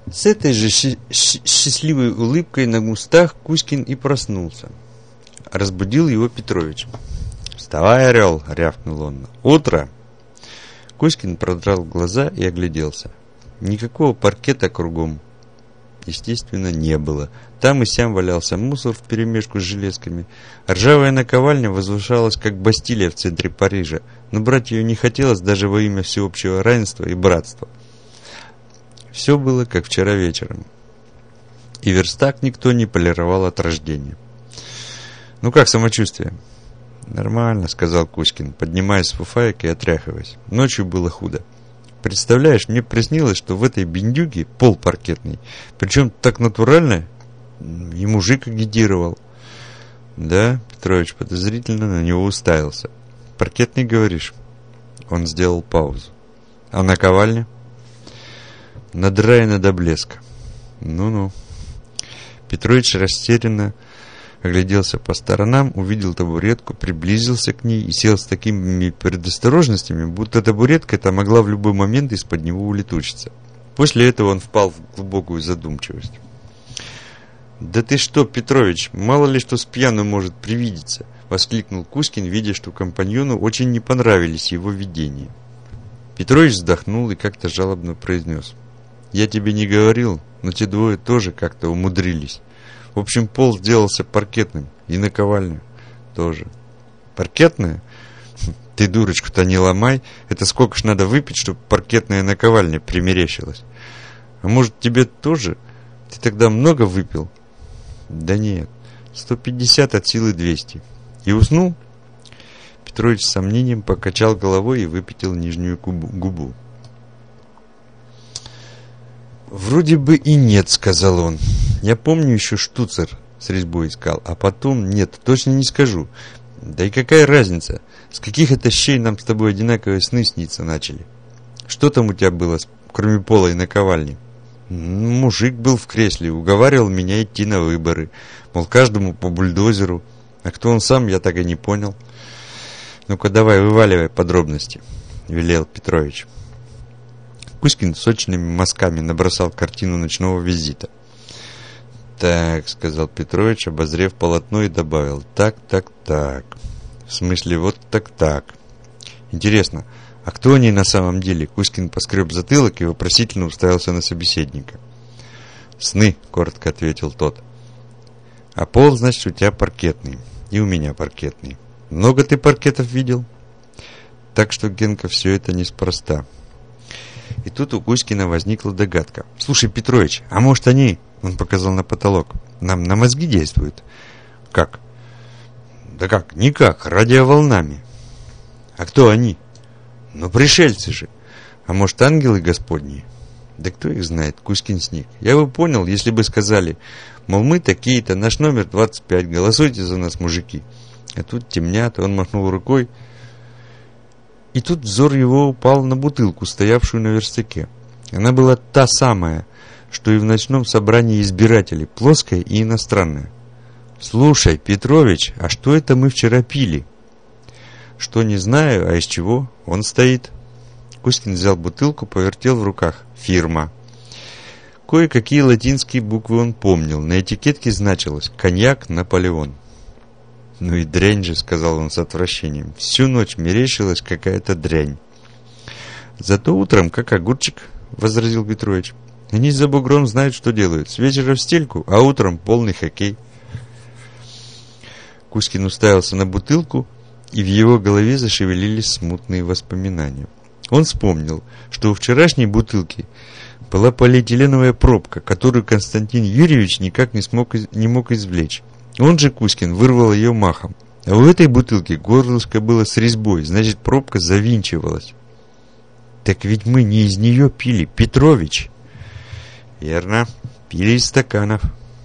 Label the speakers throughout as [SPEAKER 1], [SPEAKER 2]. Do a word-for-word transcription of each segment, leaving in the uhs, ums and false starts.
[SPEAKER 1] С этой же щи- щи- счастливой улыбкой на устах Кузькин и проснулся. Разбудил его Петрович. «Вставай, орел!» — рявкнул он. «Утро!» Кузькин продрал глаза и огляделся. Никакого паркета кругом, естественно, не было. Там и сям валялся мусор вперемешку с железками. Ржавая наковальня возвышалась, как Бастилия в центре Парижа, но брать ее не хотелось даже во имя всеобщего равенства и братства. Все было, как вчера вечером. И верстак никто не полировал от рождения. «Ну как самочувствие?» «Нормально», — сказал Кузькин, поднимаясь с фуфаек и отряхиваясь. «Ночью было худо. Представляешь, мне приснилось, что в этой бендюге пол паркетный. Причем так натурально, и мужик агитировал». «Да?» — Петрович подозрительно на него уставился. «Паркетный, говоришь?» Он сделал паузу. «А наковальня?» «Надраена до блеска». «Ну-ну». Петрович растерянно огляделся по сторонам, увидел табуретку, приблизился к ней и сел с такими предосторожностями, будто табуретка эта могла в любой момент из-под него улетучиться. После этого он впал в глубокую задумчивость. «Да ты что, Петрович, мало ли что с пьяну может привидеться!» — воскликнул Кузькин, видя, что компаньону очень не понравились его видения. Петрович вздохнул и как-то жалобно произнес: «Я тебе не говорил, но те двое тоже как-то умудрились. В общем, пол сделался паркетным, и наковальня тоже». «Паркетная? Ты дурочку-то не ломай. Это сколько ж надо выпить, чтобы паркетная наковальня примерещилась? А может, тебе тоже? Ты тогда много выпил?» «Да нет, сто пятьдесят от силы двести. И уснул?» Петрович с сомнением покачал головой и выпятил нижнюю губу. «Вроде бы и нет», — сказал он. «Я помню, еще штуцер с резьбой искал, а потом нет, точно не скажу. Да и какая разница, с каких это щей нам с тобой одинаковые сны сниться начали? Что там у тебя было, кроме пола и наковальни?» «Мужик был в кресле, уговаривал меня идти на выборы, мол, каждому по бульдозеру. А кто он сам, я так и не понял». «Ну-ка давай, вываливай подробности», — велел Петрович. Кузькин сочными мазками набросал картину ночного визита. «Так», — сказал Петрович, обозрев полотно, и добавил: «Так, так, так. В смысле, вот так, так. Интересно, а кто они на самом деле?» Кузькин поскреб затылок и вопросительно уставился на собеседника. «Сны», — коротко ответил тот. «А пол, значит, у тебя паркетный. И у меня паркетный. Много ты паркетов видел?» Так что, Генка, все это неспроста. И тут у Кузькина возникла догадка. «Слушай, Петрович, а может они...» — он показал на потолок. «Нам на мозги действуют?» «Как?» «Да как? Никак. Радиоволнами». «А кто они?» «Ну, пришельцы же. А может, ангелы господние?» «Да кто их знает?» — Кузькин сник. «Я бы понял, если бы сказали, мол, мы такие-то, наш номер двадцать пять, голосуйте за нас, мужики». А тут темнят, он махнул рукой. И тут взор его упал на бутылку, стоявшую на верстаке. Она была та самая, что и в ночном собрании избирателей, плоская и иностранная. «Слушай, Петрович, а что это мы вчера пили?» «Что, не знаю, а из чего? Он стоит». Кузькин взял бутылку, повертел в руках. «Фирма». Кое-какие латинские буквы он помнил. На этикетке значилось «Коньяк Наполеон». «Ну и дрянь же», — сказал он с отвращением. «Всю ночь мерещилась какая-то дрянь». «Зато утром как огурчик», — возразил Петрович. «Они за бугром знают, что делают. С вечера в стельку, а утром полный хоккей». Кузькин уставился на бутылку, и в его голове зашевелились смутные воспоминания. Он вспомнил, что у вчерашней бутылки была полиэтиленовая пробка, которую Константин Юрьевич никак не, смог, не мог извлечь. Он же, Кузькин, вырвал ее махом. А у этой бутылки горлышко было с резьбой, значит, пробка завинчивалась. «Так ведь мы не из нее пили, Петрович!» «Верно, пили из стаканов».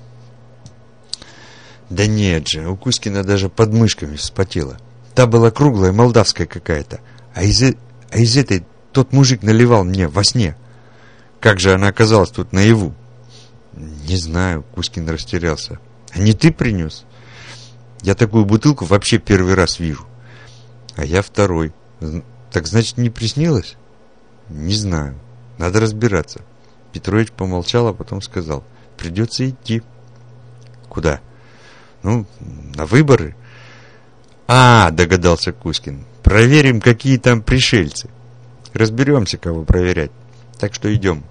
[SPEAKER 1] «Да нет же, у Кузькина даже под мышками вспотело. Та была круглая, молдавская какая-то. А из, а из этой тот мужик наливал мне во сне. Как же она оказалась тут наяву?» «Не знаю», — Кузькин растерялся. «А не ты принес? Я такую бутылку вообще первый раз вижу». «А я второй. Так значит, не приснилось?» «Не знаю. Надо разбираться». Петрович помолчал, а потом сказал: придется идти. Куда? Ну, на выборы. А, догадался Кузькин. Проверим, какие там пришельцы. Разберемся, кого проверять. Так что идем.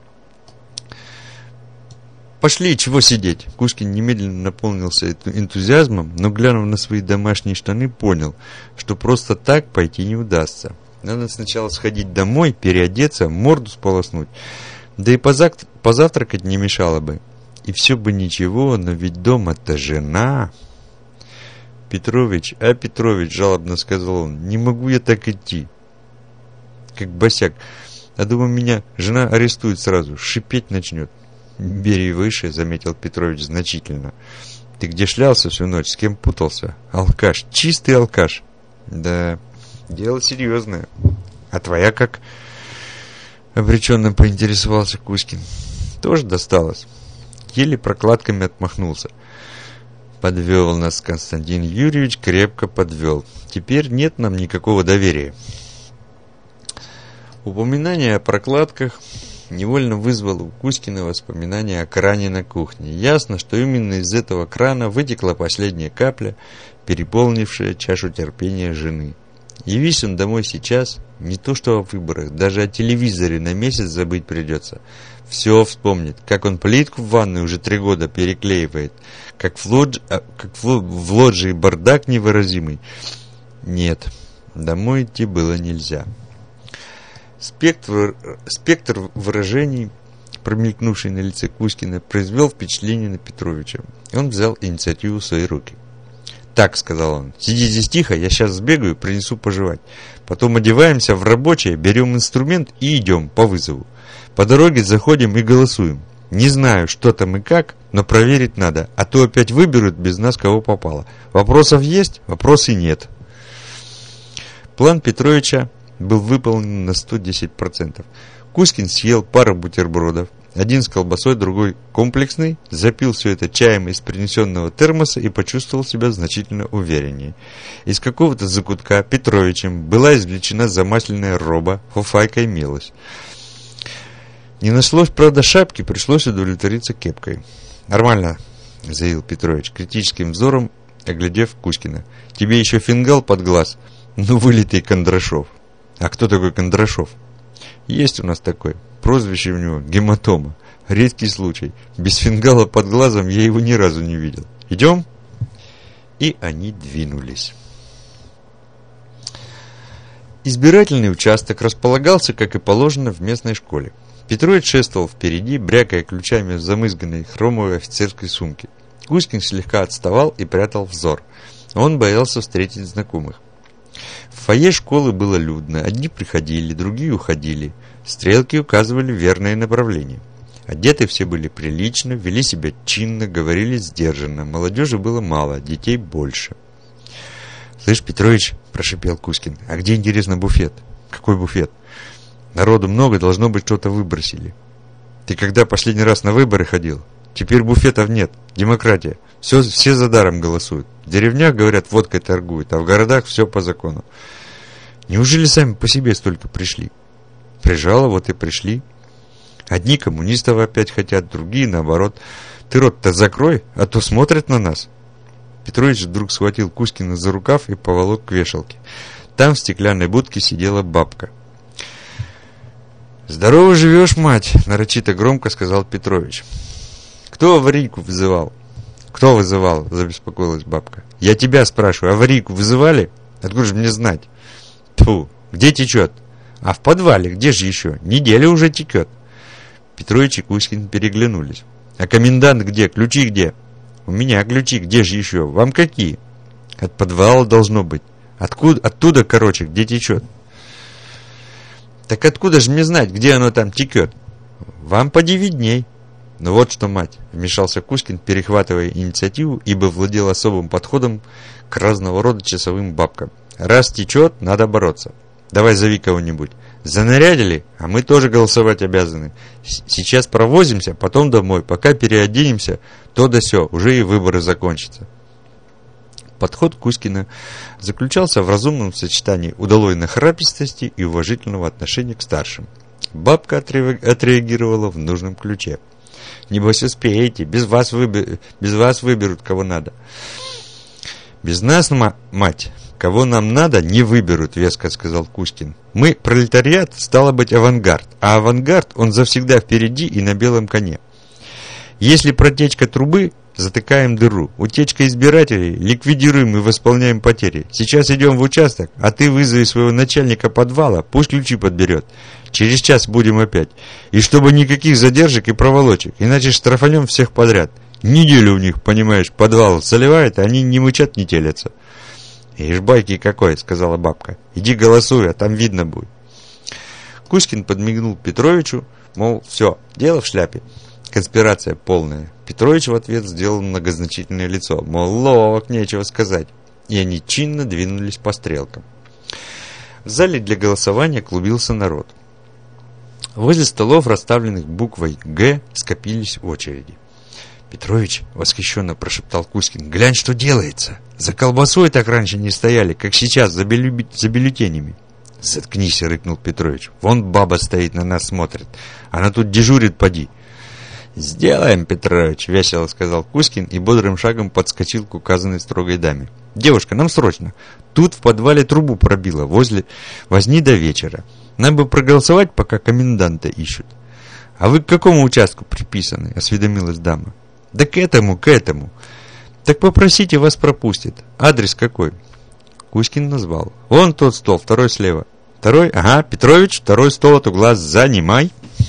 [SPEAKER 1] Пошли, чего сидеть? Кузькин немедленно наполнился энтузиазмом, но, глянув на свои домашние штаны, понял, что просто так пойти не удастся. Надо сначала сходить домой, переодеться, морду сполоснуть. Да и позак- позавтракать не мешало бы. И все бы ничего, но ведь дома-то жена. Петрович, а Петрович, жалобно сказал он, не могу я так идти. Как босяк. А думаю, меня жена арестует сразу, шипеть начнет. Бери выше, заметил Петрович значительно. Ты где шлялся всю ночь, с кем путался? Алкаш, чистый алкаш. Да, дело серьезное. А твоя как? Обреченно поинтересовался Кузькин. Тоже досталось. Еле прокладками отмахнулся. Подвел нас Константин Юрьевич, крепко подвел. Теперь нет нам никакого доверия. Упоминание о прокладках невольно вызвало у Кузькина воспоминания о кране на кухне. Ясно, что именно из этого крана вытекла последняя капля, переполнившая чашу терпения жены. Явись он домой сейчас, не то что о выборах, даже о телевизоре на месяц забыть придется. Все вспомнит, как он плитку в ванной уже три года переклеивает, как в, лодж... как в... в лоджии бардак невыразимый. Нет, домой идти было нельзя. Спектр, спектр выражений, промелькнувший на лице Кузькина, произвел впечатление на Петровича. Он взял инициативу в свои руки. «Так», — сказал он, — «сиди здесь тихо, я сейчас сбегаю, принесу пожевать. Потом одеваемся в рабочее, берем инструмент и идем по вызову. По дороге заходим и голосуем. Не знаю, что там и как, но проверить надо, а то опять выберут без нас кого попало. Вопросов есть, вопросов нет». План Петровича был выполнен на сто десять процентов. Кузькин съел пару бутербродов, один с колбасой, другой комплексный, запил все это чаем из принесенного термоса и почувствовал себя значительно увереннее. Из какого-то закутка Петровичем была извлечена замасленная роба, фуфайка имелась. Не нашлось, правда, шапки, пришлось удовлетвориться кепкой. «Нормально», — заявил Петрович, критическим взором оглядев Кузькина. «Тебе еще фингал под глаз? Ну, вылитый Кондрашов». «А кто такой Кондрашов?» «Есть у нас такой. Прозвище у него гематома. Редкий случай. Без фингала под глазом я его ни разу не видел. Идем?» И они двинулись. Избирательный участок располагался, как и положено, в местной школе. Петрович шествовал впереди, брякая ключами в замызганной хромовой офицерской сумке. Кузькин слегка отставал и прятал взор. Он боялся встретить знакомых. В фойе школы было людно. Одни приходили, другие уходили. Стрелки указывали верное направление. Одеты все были прилично, вели себя чинно, говорили сдержанно. Молодежи было мало, детей больше. «Слышь, Петрович», – прошипел Кузькин, – «а где, интересно, буфет?» «Какой буфет?» «Народу много, должно быть, что-то выбросили». «Ты когда последний раз на выборы ходил? Теперь буфетов нет. Демократия. Все, все за даром голосуют. В деревнях, говорят, водкой торгуют, а в городах все по закону. Неужели сами по себе столько пришли?» «Прижало, вот и пришли. Одни коммунистов опять хотят, другие наоборот. Ты рот-то закрой, а то смотрят на нас». Петрович вдруг схватил Кузькина за рукав и поволок к вешалке. Там в стеклянной будке сидела бабка. «Здорово живешь, мать!» – нарочито громко сказал Петрович. «Кто аварийку вызывал?» «Кто вызывал?» – забеспокоилась бабка. «Я тебя спрашиваю, аварийку вызывали? Откуда же мне знать?» «Тьфу, где течет?» «А в подвале, где же еще? Неделя уже текет». Петрович и Кузькин переглянулись. «А комендант где? Ключи где?» «У меня ключи, где же еще? Вам какие?» «От подвала должно быть. Откуда, оттуда, короче, где течет?» «Так откуда же мне знать, где оно там текет?» «Вам по девять дней». «Ну вот что, мать», — вмешался Кузькин, перехватывая инициативу, ибо владел особым подходом к разного рода часовым бабкам. «Раз течет, надо бороться. Давай зови кого-нибудь. Занарядили, а мы тоже голосовать обязаны. Сейчас провозимся, потом домой. Пока переоденемся, то да сё, уже и выборы закончатся». Подход Кузькина заключался в разумном сочетании удалой нахрапистости и уважительного отношения к старшим. Бабка отреагировала в нужном ключе. «Небось успеете, без вас, выбер... без вас выберут, кого надо». «Без нас, мать, кого нам надо, не выберут», — веско сказал Кузькин. «Мы, пролетариат, стало быть, авангард, а авангард, он завсегда впереди и на белом коне. Если протечка трубы, затыкаем дыру. Утечка избирателей, ликвидируем и восполняем потери. Сейчас идем в участок, а ты вызови своего начальника подвала, пусть ключи подберет. Через час будем опять. И чтобы никаких задержек и проволочек, иначе штрафанем всех подряд. Неделю у них, понимаешь, подвал заливает, а они не мычат, не телятся». «Ишь, байки какой», — сказала бабка. «Иди голосуй, а там видно будет». Кузькин подмигнул Петровичу, мол, все, дело в шляпе. Конспирация полная. Петрович в ответ сделал многозначительное лицо, мол, ловок, нечего сказать. И они чинно двинулись по стрелкам. В зале для голосования клубился народ. Возле столов, расставленных буквой «Г», скопились очереди. «Петрович», — восхищенно прошептал Кузькин, — «глянь, что делается! За колбасой так раньше не стояли, как сейчас, за, бюллю... за бюллетенями». «Заткнись», — рыкнул Петрович, — «вон баба стоит, на нас смотрит. Она тут дежурит, поди». «Сделаем, Петрович», — весело сказал Кузькин и бодрым шагом подскочил к указанной строгой даме. «Девушка, нам срочно. Тут в подвале трубу пробило, возле... Возни до вечера. Нам бы проголосовать, пока коменданта ищут». «А вы к какому участку приписаны?» — осведомилась дама. «Да к этому, к этому». «Так попросите, вас пропустят. Адрес какой?» Кузькин назвал. «Вон тот стол, второй слева». «Второй? Ага, Петрович, второй стол от угла занимай».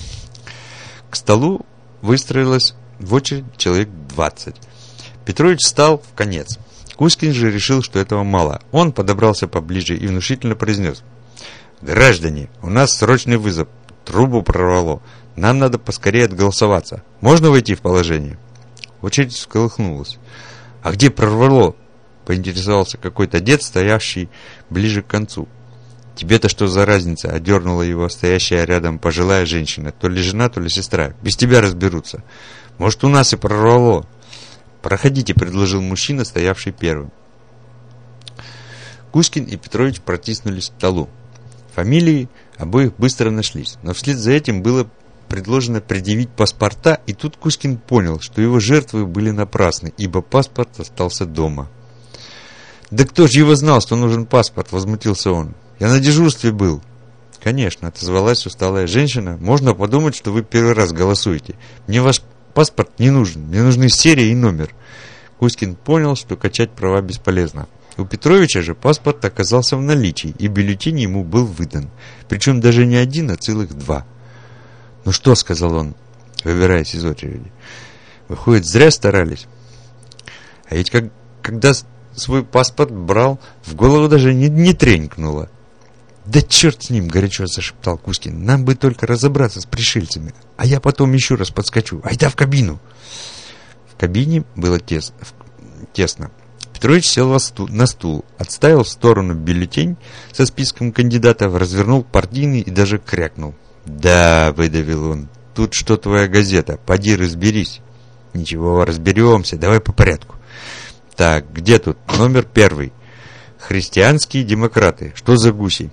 [SPEAKER 1] К столу выстроилось в очередь человек двадцать. Петрович встал в конец. Кузькин же решил, что этого мало. Он подобрался поближе и внушительно произнес: «Граждане, у нас срочный вызов. Трубу прорвало. Нам надо поскорее отголосоваться. Можно войти в положение?» Очередь всколыхнулась. «А где прорвало?» — поинтересовался какой-то дед, стоящий ближе к концу. «Тебе-то что за разница?» — одернула его стоящая рядом пожилая женщина. «То ли жена, то ли сестра. Без тебя разберутся. Может, у нас и прорвало?» «Проходите», — предложил мужчина, стоявший первым. Кузькин и Петрович протиснулись к столу. Фамилии обоих быстро нашлись, но вслед за этим было предложено предъявить паспорта, и тут Кузькин понял, что его жертвы были напрасны, ибо паспорт остался дома. «Да кто же его знал, что нужен паспорт?» — возмутился он. «Я на дежурстве был». «Конечно», — отозвалась усталая женщина. «Можно подумать, что вы первый раз голосуете. Мне ваш паспорт не нужен. Мне нужны серия и номер». Кузькин понял, что качать права бесполезно. У Петровича же паспорт оказался в наличии, и бюллетень ему был выдан. Причем даже не один, а целых два. «Ну что?» — сказал он, выбираясь из очереди. «Выходит, зря старались. А ведь как, когда свой паспорт брал, в голову даже не, не тренькнуло». «Да черт с ним!» — горячо зашептал Кузькин. «Нам бы только разобраться с пришельцами, а я потом еще раз подскочу. Айда в кабину!» В кабине было тес... тесно. Петрович сел на стул, отставил в сторону бюллетень со списком кандидатов, развернул партийный и даже крякнул. «Да», — выдавил он, — «тут что твоя газета? Поди разберись». «Ничего, разберемся, давай по порядку». «Так, где тут? Номер первый. Христианские демократы. Что за гуси?»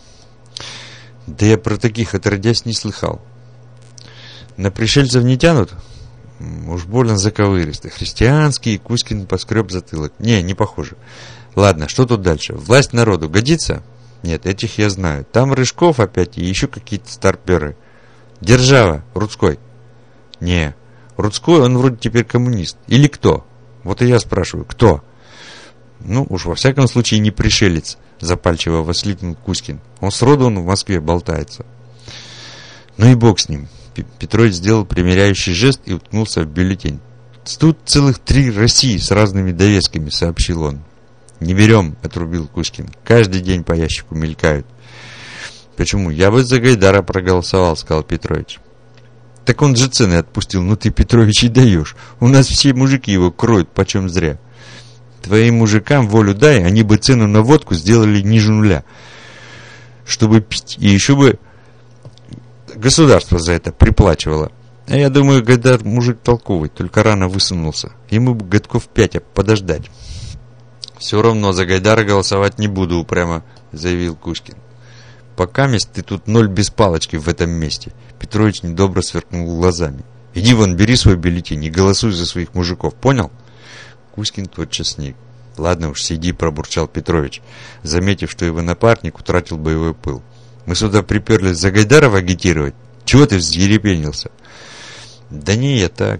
[SPEAKER 1] «Да я про таких отродясь не слыхал». «На пришельцев не тянут?» «Уж больно заковыристо. Христианские», — Кузькин поскреб затылок. «Не, не похоже. Ладно, что тут дальше? Власть народу годится?» «Нет, этих я знаю. Там Рыжков опять и еще какие-то старперы». «Держава, Рудской». «Не, Рудской, он вроде теперь коммунист. Или кто? Вот и я спрашиваю, кто?» «Ну, уж во всяком случае не пришелец», — запальчиво воскликнул Кузькин. «Он сроду он в Москве болтается». «Ну и бог с ним». Петрович сделал примиряющий жест и уткнулся в бюллетень. «Тут целых три России с разными довесками», — сообщил он. «Не берем», — отрубил Кузькин. «Каждый день по ящику мелькают». «Почему? Я бы за Гайдара проголосовал», — сказал Петрович. «Так он же цены отпустил. Ну ты, Петрович, и даешь. У нас все мужики его кроют почем зря». «Твоим мужикам волю дай, они бы цену на водку сделали ниже нуля, чтобы пить, и еще бы государство за это приплачивало. А я думаю, Гайдар мужик толковый, только рано высунулся. Ему бы годков пять подождать». «Все равно за Гайдара голосовать не буду», — упрямо заявил Кузькин. покаместь ты тут ноль без палочки в этом месте. Петрович недобро сверкнул глазами. Иди вон, бери свой бюллетень и голосуй за своих мужиков, понял? Кузькин тотчас сник. Ладно уж, сиди, пробурчал Петрович, заметив, что его напарник утратил боевой пыл. Мы сюда приперлись за Гайдарова агитировать. Чего ты взъерепенился? Да не, я так.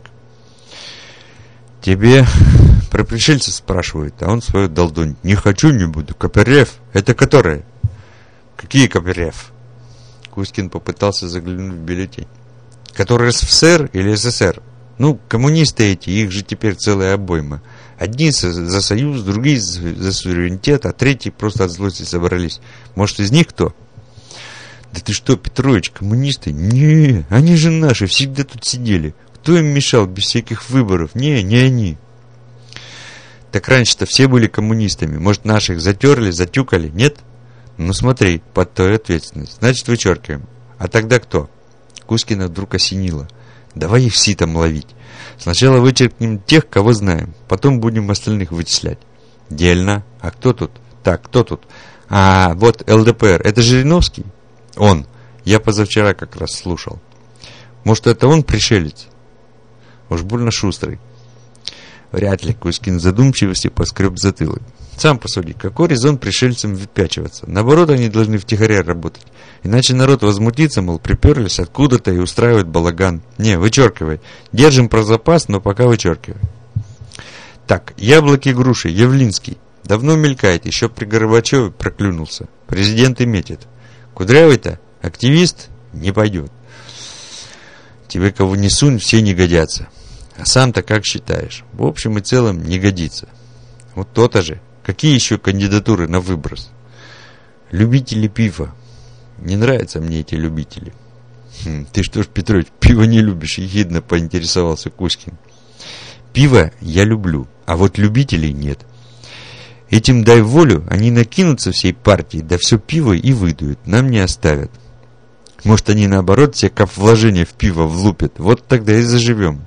[SPEAKER 1] Тебе про пришельцев спрашивают, а он свою долдонит. Не хочу, не буду. КПРФ? Это которые? Какие КПРФ? Кузькин попытался заглянуть в бюллетень. Которые СССР или СССР? Ну, коммунисты эти, их же теперь целая обойма. Одни за союз, другие за суверенитет, а третьи просто от злости собрались. Может, из них кто? Да ты что, Петрович, коммунисты? Не, они же наши, всегда тут сидели. Кто им мешал без всяких выборов? Не, не они. Так раньше-то все были коммунистами. Может, наших затерли, затюкали? Нет? Ну смотри, под твою ответственность. Значит, вычеркиваем. А тогда кто? Кузькина вдруг осенило. Давай их ситом ловить. Сначала вычеркнем тех, кого знаем. Потом будем остальных вычислять. Дельно. А кто тут? Так, кто тут? А, вот ЛДПР. Это Жириновский? Он. Я позавчера как раз слушал. Может, это он пришелец? Уж больно шустрый. Вряд ли. Кузькин в задумчивости поскреб затылок. Сам посуди, какой резон пришельцам выпячиваться? Наоборот, они должны втихаря работать. Иначе народ возмутится, мол, приперлись откуда-то и устраивают балаган. Не, вычеркивай. Держим про запас, но пока вычеркивай. Так, яблоки, груши, Явлинский. Давно мелькает, еще при Горбачеве проклюнулся. Президент и метит. Кудрявый-то? Активист? Не пойдет. Тебе кого не сунь, все не годятся. А сам-то как считаешь? В общем и целом не годится. Вот то-то же. Какие еще кандидатуры на выброс? Любители пива. Не нравятся мне эти любители. Хм, ты что ж, Петрович, пиво не любишь? Ехидно поинтересовался Кузькин. Пиво я люблю, а вот любителей нет. Этим дай волю, они накинутся всей партией, да все пиво и выдуют, нам не оставят. Может, они наоборот все как вложения в пиво влупят, вот тогда и заживем.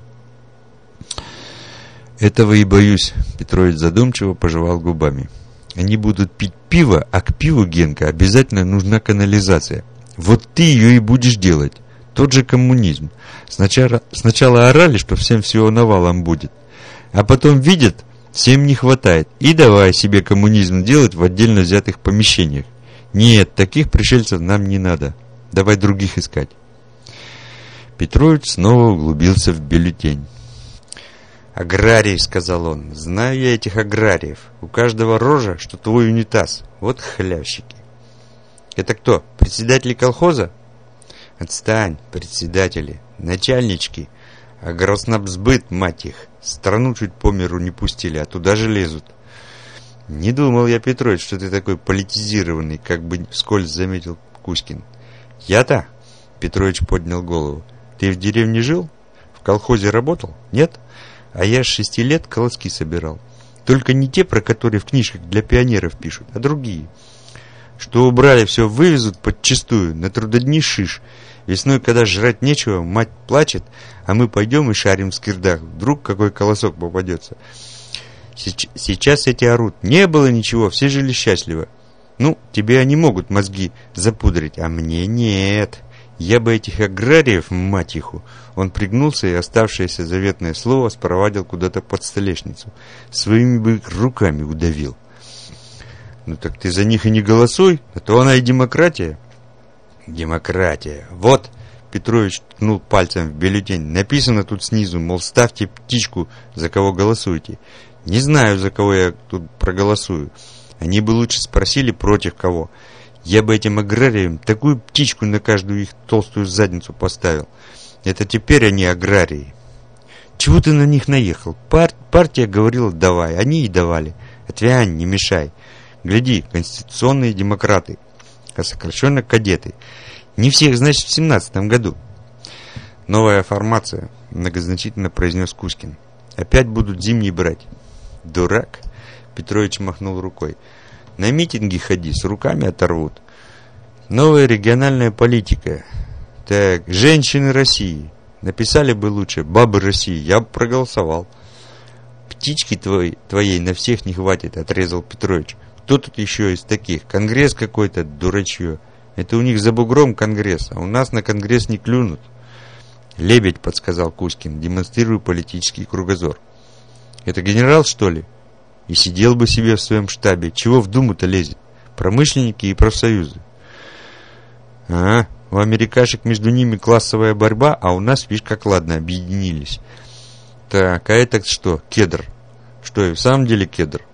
[SPEAKER 1] Этого и боюсь, Петрович задумчиво пожевал губами. Они будут пить пиво, а к пиву, Генка, обязательно нужна канализация. Вот ты ее и будешь делать. Тот же коммунизм. Сначала, сначала орали, что всем всего навалом будет. А потом видят, всем не хватает. И давай себе коммунизм делать в отдельно взятых помещениях. Нет, таких пришельцев нам не надо. Давай других искать. Петрович снова углубился в бюллетень. «Аграрий», — сказал он, — «знаю я этих аграриев. У каждого рожа, что твой унитаз. Вот халявщики». «Это кто, председатели колхоза?» «Отстань, председатели, начальнички. Агроснабсбыт, мать их. Страну чуть по миру не пустили, а туда же лезут». «Не думал я, Петрович, что ты такой политизированный», — как бы вскользь заметил Кузькин. «Я-то?» — Петрович поднял голову. «Ты в деревне жил? В колхозе работал? Нет? А я с шести лет колоски собирал. Только не те, про которые в книжках для пионеров пишут, а другие. Что убрали, все вывезут подчистую, на трудодни шиш. Весной, когда жрать нечего, мать плачет, а мы пойдем и шарим в скирдах. Вдруг какой колосок попадется. Сейчас эти орут. Не было ничего, все жили счастливо. Ну, тебе они могут мозги запудрить, а мне нет. Я бы этих аграриев, мать иху». Он пригнулся и оставшееся заветное слово спровадил куда-то под столешницу. Своими бы их руками удавил. «Ну так ты за них и не голосуй, а то она и демократия». «Демократия. Вот», — Петрович ткнул пальцем в бюллетень, написано тут снизу, мол, ставьте птичку, за кого голосуете. Не знаю, за кого я тут проголосую. Они бы лучше спросили, против кого. Я бы этим аграриям такую птичку на каждую их толстую задницу поставил. Это теперь они аграрии. Чего ты на них наехал? Пар- партия говорила давай, они и давали. Отвянь, не мешай. Гляди, конституционные демократы, а сокращенно кадеты. Не всех, значит, в семнадцатом году. Новая формация, многозначительно произнес Кузькин. Опять будут зимний брать. Дурак. Петрович махнул рукой. На митинги ходи, с руками оторвут. Новая региональная политика. Так, женщины России. Написали бы лучше бабы России, я бы проголосовал. Птички твоей, твоей на всех не хватит, отрезал Петрович. Кто тут еще из таких? Конгресс какой-то, дурачье. Это у них за бугром конгресс, а у нас на конгресс не клюнут. Лебедь, подсказал Кузькин, демонстрируя политический кругозор. Это генерал, что ли? И сидел бы себе в своем штабе. Чего в Думу-то лезет? Промышленники и профсоюзы. Ага, у америкашек между ними классовая борьба, а у нас, видишь, как ладно, объединились. Так, а это что, кедр? Что, и в самом деле кедр?